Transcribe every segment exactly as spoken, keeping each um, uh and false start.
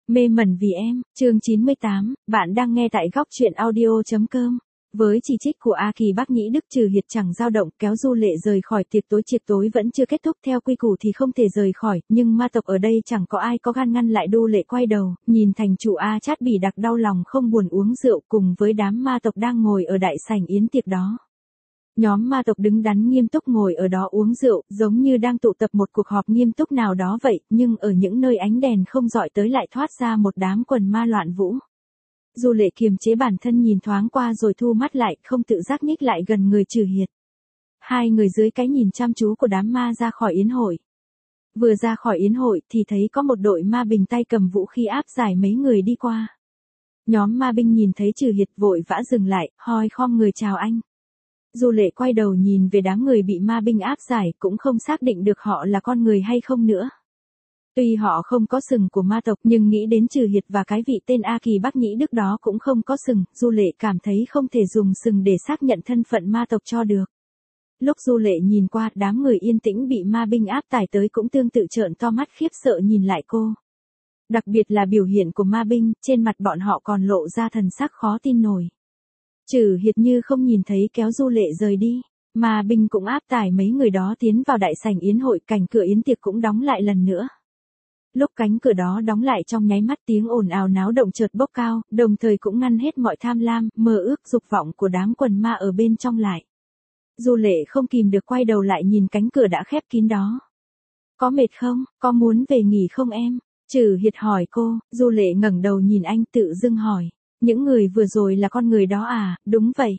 Mê mẩn vì em, chương chín mươi tám, bạn đang nghe tại góc truyện audio.com. Với chỉ trích của A Kỳ Bác Nhĩ Đức, Trừ Hiệt chẳng dao động, kéo Du Lệ rời khỏi tiệc tối. Tiệc tối vẫn chưa kết thúc, theo quy củ thì không thể rời khỏi, nhưng ma tộc ở đây chẳng có ai có gan ngăn lại. Du Lệ quay đầu, nhìn thành chủ A Chát Bỉ Đặc đau lòng không buồn uống rượu cùng với đám ma tộc đang ngồi ở đại sảnh yến tiệc đó. Nhóm ma tộc đứng đắn nghiêm túc ngồi ở đó uống rượu, giống như đang tụ tập một cuộc họp nghiêm túc nào đó vậy, nhưng ở những nơi ánh đèn không dọi tới lại thoát ra một đám quần ma loạn vũ. Du Lệ kiềm chế bản thân nhìn thoáng qua rồi thu mắt lại, không tự giác nhích lại gần người Trừ Hiệt. Hai người dưới cái nhìn chăm chú của đám ma ra khỏi yến hội. Vừa ra khỏi yến hội thì thấy có một đội ma binh tay cầm vũ khí áp giải mấy người đi qua. Nhóm ma binh nhìn thấy Trừ Hiệt vội vã dừng lại, hoi khom người chào anh. Du Lệ quay đầu nhìn về đám người bị ma binh áp giải, cũng không xác định được họ là con người hay không nữa. Tuy họ không có sừng của ma tộc, nhưng nghĩ đến Trừ Hiệt và cái vị tên A Kỳ Bác Nhĩ Đức đó cũng không có sừng, Du Lệ cảm thấy không thể dùng sừng để xác nhận thân phận ma tộc cho được. Lúc Du Lệ nhìn qua, đám người yên tĩnh bị ma binh áp tải tới cũng tương tự trợn to mắt khiếp sợ nhìn lại cô. Đặc biệt là biểu hiện của ma binh, trên mặt bọn họ còn lộ ra thần sắc khó tin nổi. Trừ Hiệt như không nhìn thấy kéo Du Lệ rời đi, mà binh cũng áp tải mấy người đó tiến vào đại sảnh yến hội, cảnh cửa yến tiệc cũng đóng lại lần nữa. Lúc cánh cửa đó đóng lại trong nháy mắt, tiếng ồn ào náo động chợt bốc cao, đồng thời cũng ngăn hết mọi tham lam, mơ ước, dục vọng của đám quần ma ở bên trong lại. Du Lệ không kìm được quay đầu lại nhìn cánh cửa đã khép kín đó. Có mệt không, có muốn về nghỉ không em? Trừ Hiệt hỏi cô. Du Lệ ngẩng đầu nhìn anh, tự dưng hỏi. Những người vừa rồi là con người đó à? Đúng vậy.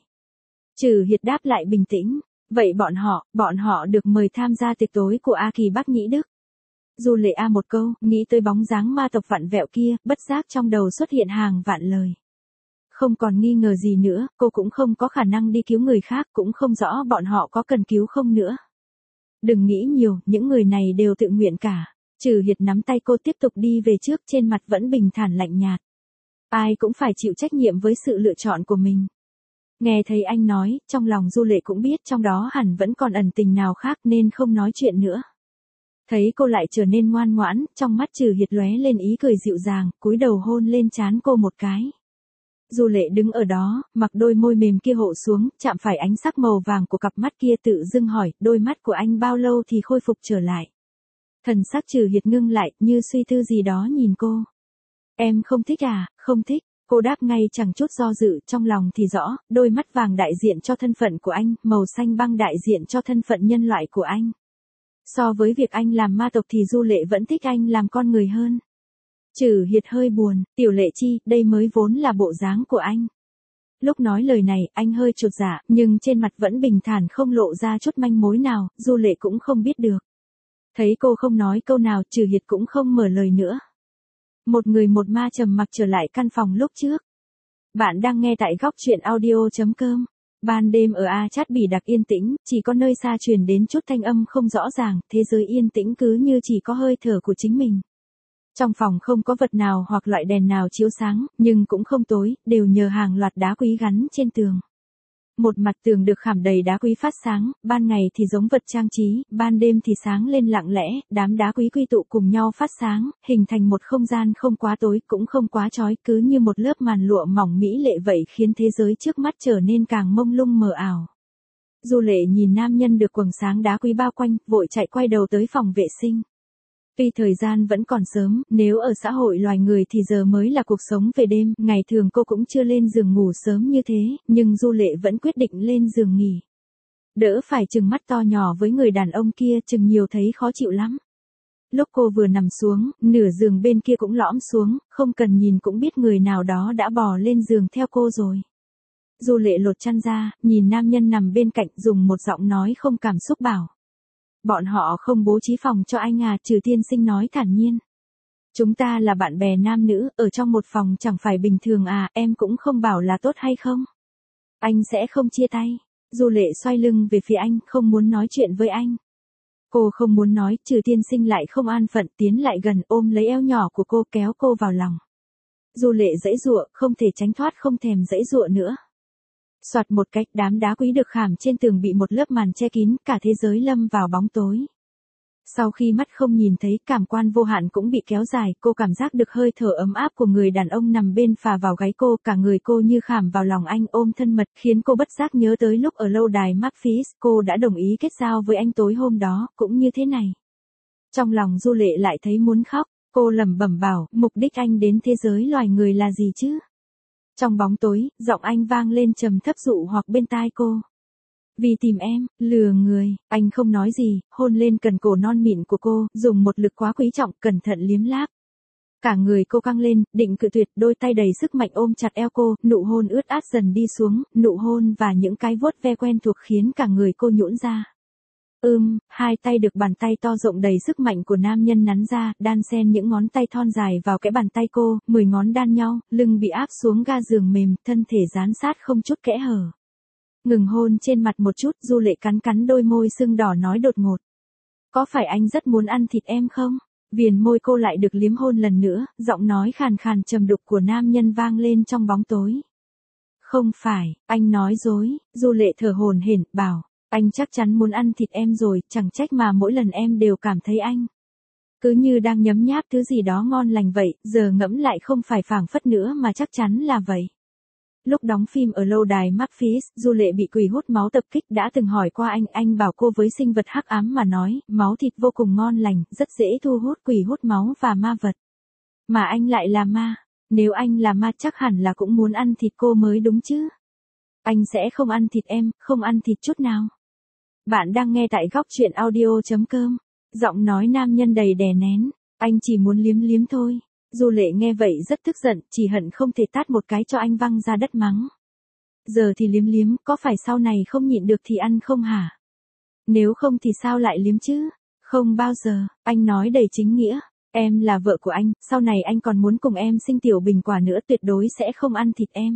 Trừ Hiệt đáp lại bình tĩnh. Vậy bọn họ, bọn họ được mời tham gia tiệc tối của A Kỳ Bác Nhĩ Đức. Du Lệ a một câu, nghĩ tới bóng dáng ma tộc vặn vẹo kia, bất giác trong đầu xuất hiện hàng vạn lời. Không còn nghi ngờ gì nữa, cô cũng không có khả năng đi cứu người khác, cũng không rõ bọn họ có cần cứu không nữa. Đừng nghĩ nhiều, những người này đều tự nguyện cả. Trừ Hiệt nắm tay cô tiếp tục đi về trước, trên mặt vẫn bình thản lạnh nhạt. Ai cũng phải chịu trách nhiệm với sự lựa chọn của mình. Nghe thấy anh nói, trong lòng Du Lệ cũng biết trong đó hẳn vẫn còn ẩn tình nào khác nên không nói chuyện nữa. Thấy cô lại trở nên ngoan ngoãn, trong mắt Trừ Hiệt lóe lên ý cười dịu dàng, cúi đầu hôn lên trán cô một cái. Du Lệ đứng ở đó, mặc đôi môi mềm kia hộ xuống, chạm phải ánh sắc màu vàng của cặp mắt kia, tự dưng hỏi, đôi mắt của anh bao lâu thì khôi phục trở lại. Thần sắc Trừ Hiệt ngưng lại, như suy tư gì đó nhìn cô. Em không thích à? Không thích. Cô đáp ngay chẳng chút do dự, trong lòng thì rõ, đôi mắt vàng đại diện cho thân phận của anh, màu xanh băng đại diện cho thân phận nhân loại của anh. So với việc anh làm ma tộc thì Du Lệ vẫn thích anh làm con người hơn. Trừ Hiệt hơi buồn, Tiểu Lệ Chi, đây mới vốn là bộ dáng của anh. Lúc nói lời này, anh hơi chột dạ, nhưng trên mặt vẫn bình thản không lộ ra chút manh mối nào, Du Lệ cũng không biết được. Thấy cô không nói câu nào, Trừ Hiệt cũng không mở lời nữa. Một người một ma trầm mặc trở lại căn phòng lúc trước. Bạn đang nghe tại góc truyện audio.com. Ban đêm ở A Chát Bỉ Đặc yên tĩnh, chỉ có nơi xa truyền đến chút thanh âm không rõ ràng, thế giới yên tĩnh cứ như chỉ có hơi thở của chính mình. Trong phòng không có vật nào hoặc loại đèn nào chiếu sáng, nhưng cũng không tối, đều nhờ hàng loạt đá quý gắn trên tường. Một mặt tường được khảm đầy đá quý phát sáng, ban ngày thì giống vật trang trí, ban đêm thì sáng lên lặng lẽ, đám đá quý quy tụ cùng nhau phát sáng, hình thành một không gian không quá tối, cũng không quá chói, cứ như một lớp màn lụa mỏng mỹ lệ vậy, khiến thế giới trước mắt trở nên càng mông lung mờ ảo. Du Lệ nhìn nam nhân được quầng sáng đá quý bao quanh, vội chạy quay đầu tới phòng vệ sinh. Tuy thời gian vẫn còn sớm, nếu ở xã hội loài người thì giờ mới là cuộc sống về đêm, ngày thường cô cũng chưa lên giường ngủ sớm như thế, nhưng Du Lệ vẫn quyết định lên giường nghỉ. Đỡ phải chừng mắt to nhỏ với người đàn ông kia, chừng nhiều thấy khó chịu lắm. Lúc cô vừa nằm xuống, nửa giường bên kia cũng lõm xuống, không cần nhìn cũng biết người nào đó đã bò lên giường theo cô rồi. Du Lệ lột chăn ra, nhìn nam nhân nằm bên cạnh, dùng một giọng nói không cảm xúc bảo. Bọn họ không bố trí phòng cho anh à? Trừ tiên sinh nói thản nhiên. Chúng ta là bạn bè nam nữ, ở trong một phòng chẳng phải bình thường à? Em cũng không bảo là tốt hay không? Anh sẽ không chia tay. Du Lệ xoay lưng về phía anh, không muốn nói chuyện với anh. Cô không muốn nói, Trừ tiên sinh lại không an phận, tiến lại gần, ôm lấy eo nhỏ của cô, kéo cô vào lòng. Du Lệ giãy giụa, không thể tránh thoát, không thèm giãy giụa nữa. Soạt một cách, đám đá quý được khảm trên tường bị một lớp màn che kín, cả thế giới lâm vào bóng tối. Sau khi mắt không nhìn thấy, cảm quan vô hạn cũng bị kéo dài, cô cảm giác được hơi thở ấm áp của người đàn ông nằm bên phà vào gáy cô, cả người cô như khảm vào lòng anh ôm thân mật, khiến cô bất giác nhớ tới lúc ở lâu đài Memphis, cô đã đồng ý kết giao với anh tối hôm đó, cũng như thế này. Trong lòng Du Lệ lại thấy muốn khóc, cô lẩm bẩm bảo, mục đích anh đến thế giới loài người là gì chứ? Trong bóng tối, giọng anh vang lên trầm thấp dụ hoặc bên tai cô. Vì tìm em, lừa người, anh không nói gì, hôn lên cần cổ non mịn của cô, dùng một lực quá quý trọng, cẩn thận liếm láp. Cả người cô căng lên, định cự tuyệt, đôi tay đầy sức mạnh ôm chặt eo cô, nụ hôn ướt át dần đi xuống, nụ hôn và những cái vuốt ve quen thuộc khiến cả người cô nhũn ra. Ưm, hai tay được bàn tay to rộng đầy sức mạnh của nam nhân nắn ra, đan xen những ngón tay thon dài vào cái bàn tay cô, mười ngón đan nhau, lưng bị áp xuống ga giường mềm, thân thể dán sát không chút kẽ hở. Ngừng hôn trên mặt một chút, Du Lệ cắn cắn đôi môi sưng đỏ nói đột ngột. Có phải anh rất muốn ăn thịt em không? Viền môi cô lại được liếm hôn lần nữa, giọng nói khàn khàn trầm đục của nam nhân vang lên trong bóng tối. Không phải, anh nói dối, Du Lệ thở hổn hển, bảo, anh chắc chắn muốn ăn thịt em rồi, chẳng trách mà mỗi lần em đều cảm thấy anh cứ như đang nhấm nháp thứ gì đó ngon lành vậy, giờ ngẫm lại không phải phảng phất nữa mà chắc chắn là vậy. Lúc đóng phim ở lâu đài Memphis, Du Lệ bị quỷ hút máu tập kích, đã từng hỏi qua anh, anh bảo cô với sinh vật hắc ám mà nói, máu thịt vô cùng ngon lành, rất dễ thu hút quỷ hút máu và ma vật. Mà anh lại là ma, nếu anh là ma chắc hẳn là cũng muốn ăn thịt cô mới đúng chứ. Anh sẽ không ăn thịt em, không ăn thịt chút nào. Bạn đang nghe tại góc truyện audio chấm com. Giọng nói nam nhân đầy đè nén, anh chỉ muốn liếm liếm thôi. Du Lệ nghe vậy rất tức giận, chỉ hận không thể tát một cái cho anh văng ra đất mắng. Giờ thì liếm liếm, có phải sau này không nhịn được thì ăn không hả? Nếu không thì sao lại liếm chứ? Không bao giờ, anh nói đầy chính nghĩa. Em là vợ của anh, sau này anh còn muốn cùng em sinh tiểu bình quả nữa, tuyệt đối sẽ không ăn thịt em.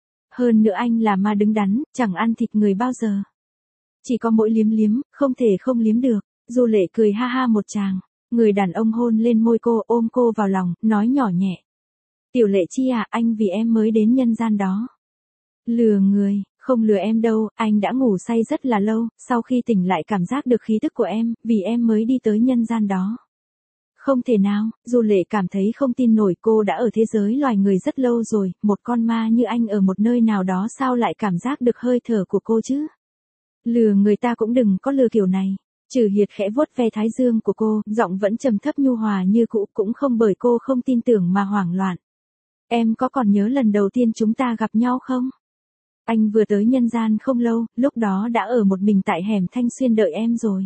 Hơn nữa anh là ma đứng đắn, chẳng ăn thịt người bao giờ. Chỉ có mỗi liếm liếm, không thể không liếm được. Du Lệ cười ha ha một tràng. Người đàn ông hôn lên môi cô, ôm cô vào lòng, nói nhỏ nhẹ. Tiểu Lệ Chi à, anh vì em mới đến nhân gian đó. Lừa người, không lừa em đâu, anh đã ngủ say rất là lâu, sau khi tỉnh lại cảm giác được khí tức của em, vì em mới đi tới nhân gian đó. Không thể nào, Du Lệ cảm thấy không tin nổi, cô đã ở thế giới loài người rất lâu rồi, một con ma như anh ở một nơi nào đó sao lại cảm giác được hơi thở của cô chứ? Lừa người ta cũng đừng có lừa kiểu này. Trừ Hiệt khẽ vuốt ve thái dương của cô, giọng vẫn trầm thấp nhu hòa như cũ, cũng không bởi cô không tin tưởng mà hoảng loạn. Em có còn nhớ lần đầu tiên chúng ta gặp nhau không? Anh vừa tới nhân gian không lâu, lúc đó đã ở một mình tại hẻm Thanh Xuyên đợi em rồi.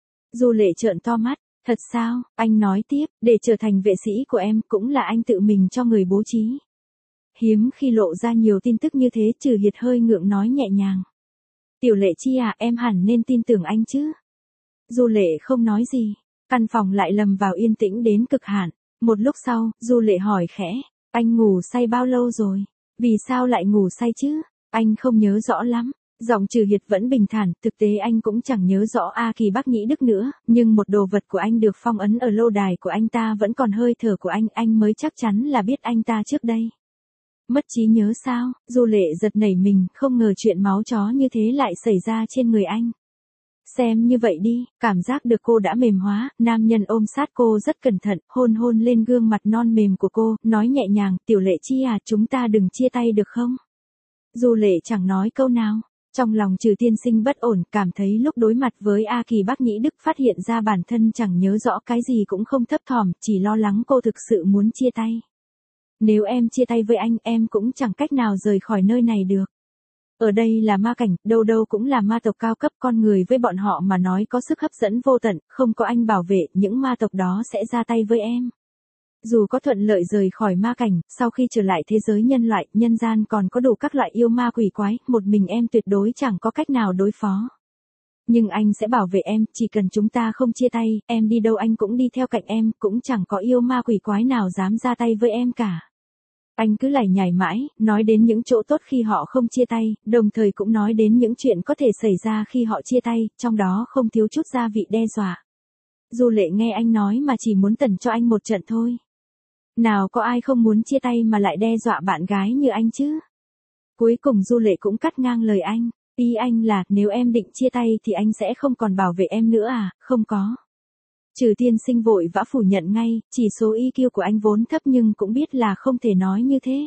Du Lệ trợn to mắt, thật sao? Anh nói tiếp, để trở thành vệ sĩ của em cũng là anh tự mình cho người bố trí. Hiếm khi lộ ra nhiều tin tức như thế, Trừ Hiệt hơi ngượng nói nhẹ nhàng. Tiểu Lệ Chi à, em hẳn nên tin tưởng anh chứ? Du Lệ không nói gì, căn phòng lại lầm vào yên tĩnh đến cực hạn. Một lúc sau, Du Lệ hỏi khẽ, anh ngủ say bao lâu rồi? Vì sao lại ngủ say chứ? Anh không nhớ rõ lắm. Giọng Trừ Hiệt vẫn bình thản, thực tế anh cũng chẳng nhớ rõ A Kỳ Bắc Nhĩ Đức nữa, nhưng một đồ vật của anh được phong ấn ở lâu đài của anh ta vẫn còn hơi thở của anh, anh mới chắc chắn là biết anh ta trước đây. Mất trí nhớ sao? Du Lệ giật nảy mình, không ngờ chuyện máu chó như thế lại xảy ra trên người anh. Xem như vậy đi, cảm giác được cô đã mềm hóa, nam nhân ôm sát cô rất cẩn thận, hôn hôn lên gương mặt non mềm của cô, nói nhẹ nhàng, Tiểu Lệ Chi à, chúng ta đừng chia tay được không? Du Lệ chẳng nói câu nào, trong lòng Trừ tiên sinh bất ổn, cảm thấy lúc đối mặt với A Kỳ Bắc Nhĩ Đức phát hiện ra bản thân chẳng nhớ rõ cái gì cũng không thấp thỏm, chỉ lo lắng cô thực sự muốn chia tay. Nếu em chia tay với anh, em cũng chẳng cách nào rời khỏi nơi này được. Ở đây là ma cảnh, đâu đâu cũng là ma tộc cao cấp, con người với bọn họ mà nói có sức hấp dẫn vô tận, không có anh bảo vệ, những ma tộc đó sẽ ra tay với em. Dù có thuận lợi rời khỏi ma cảnh, sau khi trở lại thế giới nhân loại, nhân gian còn có đủ các loại yêu ma quỷ quái, một mình em tuyệt đối chẳng có cách nào đối phó. Nhưng anh sẽ bảo vệ em, chỉ cần chúng ta không chia tay, em đi đâu anh cũng đi theo cạnh em, cũng chẳng có yêu ma quỷ quái nào dám ra tay với em cả. Anh cứ lải nhải mãi, nói đến những chỗ tốt khi họ không chia tay, đồng thời cũng nói đến những chuyện có thể xảy ra khi họ chia tay, trong đó không thiếu chút gia vị đe dọa. Du Lệ nghe anh nói mà chỉ muốn tẩn cho anh một trận thôi. Nào có ai không muốn chia tay mà lại đe dọa bạn gái như anh chứ? Cuối cùng Du Lệ cũng cắt ngang lời anh. Ý anh là, nếu em định chia tay thì anh sẽ không còn bảo vệ em nữa à? Không có. Trừ Tiên Sinh vội vã phủ nhận ngay, chỉ số i kiu của anh vốn thấp nhưng cũng biết là không thể nói như thế.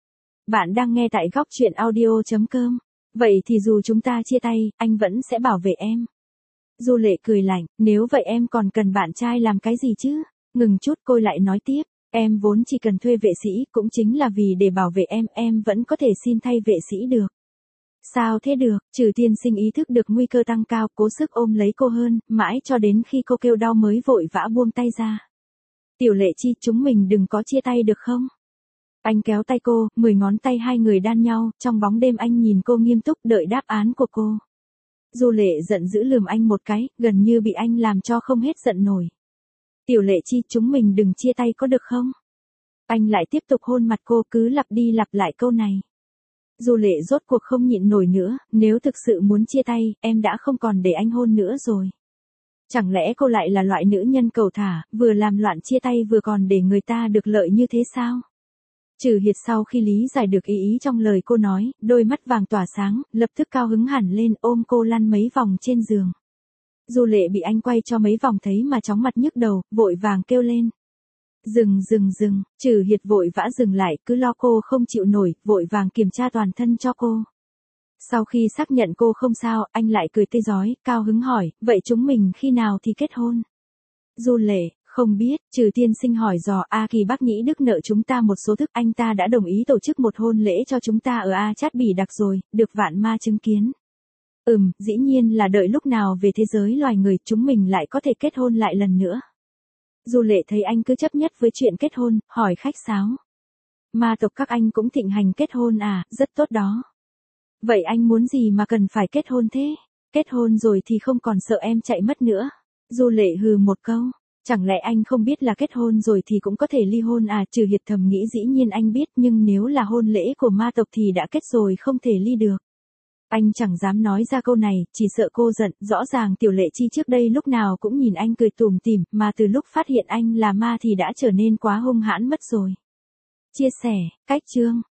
Bạn đang nghe tại góc chuyện audio chấm com. Vậy thì dù chúng ta chia tay, anh vẫn sẽ bảo vệ em. Du Lệ cười lạnh, nếu vậy em còn cần bạn trai làm cái gì chứ? Ngừng chút cô lại nói tiếp, em vốn chỉ cần thuê vệ sĩ, cũng chính là vì để bảo vệ em, em vẫn có thể xin thay vệ sĩ được. Sao thế được? Trừ Tiên Sinh ý thức được nguy cơ tăng cao, cố sức ôm lấy cô hơn, mãi cho đến khi cô kêu đau mới vội vã buông tay ra. Tiểu Lệ Chi, chúng mình đừng có chia tay được không? Anh kéo tay cô, mười ngón tay hai người đan nhau, trong bóng đêm anh nhìn cô nghiêm túc đợi đáp án của cô. Du Lệ giận dữ lườm anh một cái, gần như bị anh làm cho không hết giận nổi. Tiểu Lệ Chi, chúng mình đừng chia tay có được không? Anh lại tiếp tục hôn mặt cô, cứ lặp đi lặp lại câu này. Du Lệ rốt cuộc không nhịn nổi nữa, nếu thực sự muốn chia tay, em đã không còn để anh hôn nữa rồi. Chẳng lẽ cô lại là loại nữ nhân cầu thả, vừa làm loạn chia tay vừa còn để người ta được lợi như thế sao? Trừ Hiệt sau khi lý giải được ý ý trong lời cô nói, đôi mắt vàng tỏa sáng, lập tức cao hứng hẳn lên, ôm cô lăn mấy vòng trên giường. Du Lệ bị anh quay cho mấy vòng thấy mà chóng mặt nhức đầu, vội vàng kêu lên. Dừng dừng dừng, Trừ Hiệt vội vã dừng lại, cứ lo cô không chịu nổi, vội vàng kiểm tra toàn thân cho cô. Sau khi xác nhận cô không sao, anh lại cười tươi rói, cao hứng hỏi, vậy chúng mình khi nào thì kết hôn? Du Lệ, không biết, Trừ Tiên Sinh hỏi dò, A Kỳ bác nhĩ Đức nợ chúng ta một số thức, anh ta đã đồng ý tổ chức một hôn lễ cho chúng ta ở A Chát Bỉ Đặc rồi, được vạn ma chứng kiến. Ừm, dĩ nhiên là đợi lúc nào về thế giới loài người chúng mình lại có thể kết hôn lại lần nữa. Du Lệ thấy anh cứ chấp nhất với chuyện kết hôn, hỏi khách sáo. Ma tộc các anh cũng thịnh hành kết hôn à, rất tốt đó. Vậy anh muốn gì mà cần phải kết hôn thế? Kết hôn rồi thì không còn sợ em chạy mất nữa. Du Lệ hừ một câu. Chẳng lẽ anh không biết là kết hôn rồi thì cũng có thể ly hôn à? Trừ Hiệt thầm nghĩ dĩ nhiên anh biết, nhưng nếu là hôn lễ của ma tộc thì đã kết rồi không thể ly được. Anh chẳng dám nói ra câu này, chỉ sợ cô giận, rõ ràng Tiểu Lệ Chi trước đây lúc nào cũng nhìn anh cười tủm tỉm, mà từ lúc phát hiện anh là ma thì đã trở nên quá hung hãn mất rồi. Chia sẻ, cách chương.